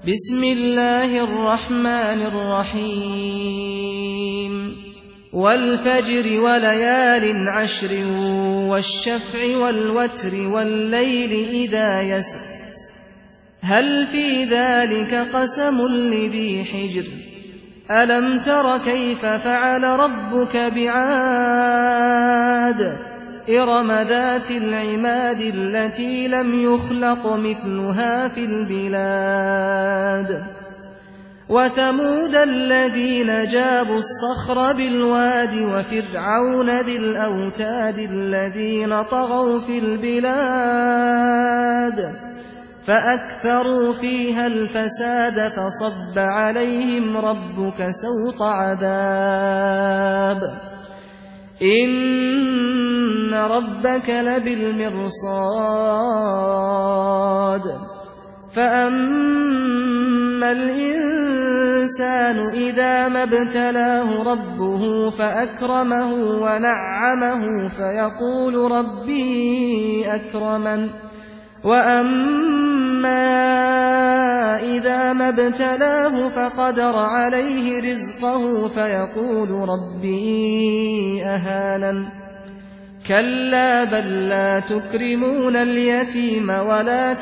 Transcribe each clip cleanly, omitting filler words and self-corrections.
بسم الله الرحمن الرحيم والفجر وليال عشر والشفع والوتر والليل إذا يسر هل في ذلك قسم لذي حجر ألم تر كيف فعل ربك بعاد إرم ذات العماد التي لم يخلق مثلها في البلاد وثمود الذين جابوا الصخر بالواد وفرعون ذي الأوتاد الذين طغوا في البلاد فأكثروا فيها الفساد فصب عليهم ربك سوط عذاب إن ربك لبالمرصاد فأما الإنسان إذا ما ابتلاه ربه فأكرمه ونعمه فيقول ربي أكرمن وأما إذا ما ابتلاه فقدر عليه رزقه فيقول ربي أهانن كلا بل لا تكرمون اليتيم ولا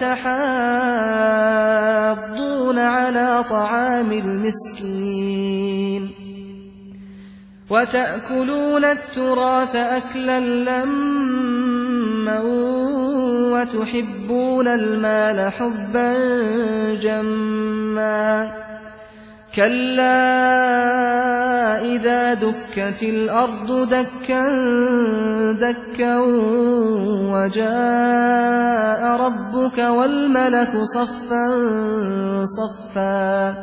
تحاضون على طعام المسكين وتأكلون التراث أكلا لما وتحبون المال حبا جما كلا إذا دكت الأرض دكا دكا وجاء ربك والملك صفا صفا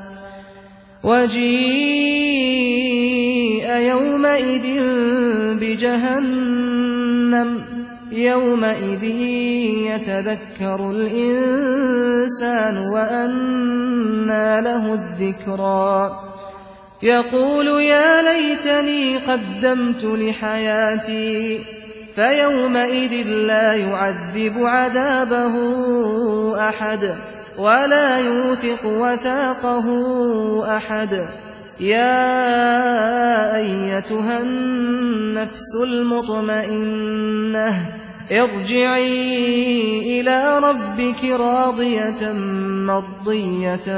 وجيء يومئذ بجهنم يومئذ يتذكر الإنسان وأنى له الذكرى يقول يا ليتني قدمت لحياتي فيومئذ لا يعذب عذابه أحد ولا يوثق وثاقه أحد يا أيتها النفس المطمئنة ارجعي إلى ربك راضية مرضية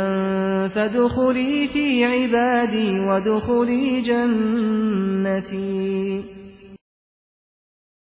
فادخلي في عبادي وادخلي جنتي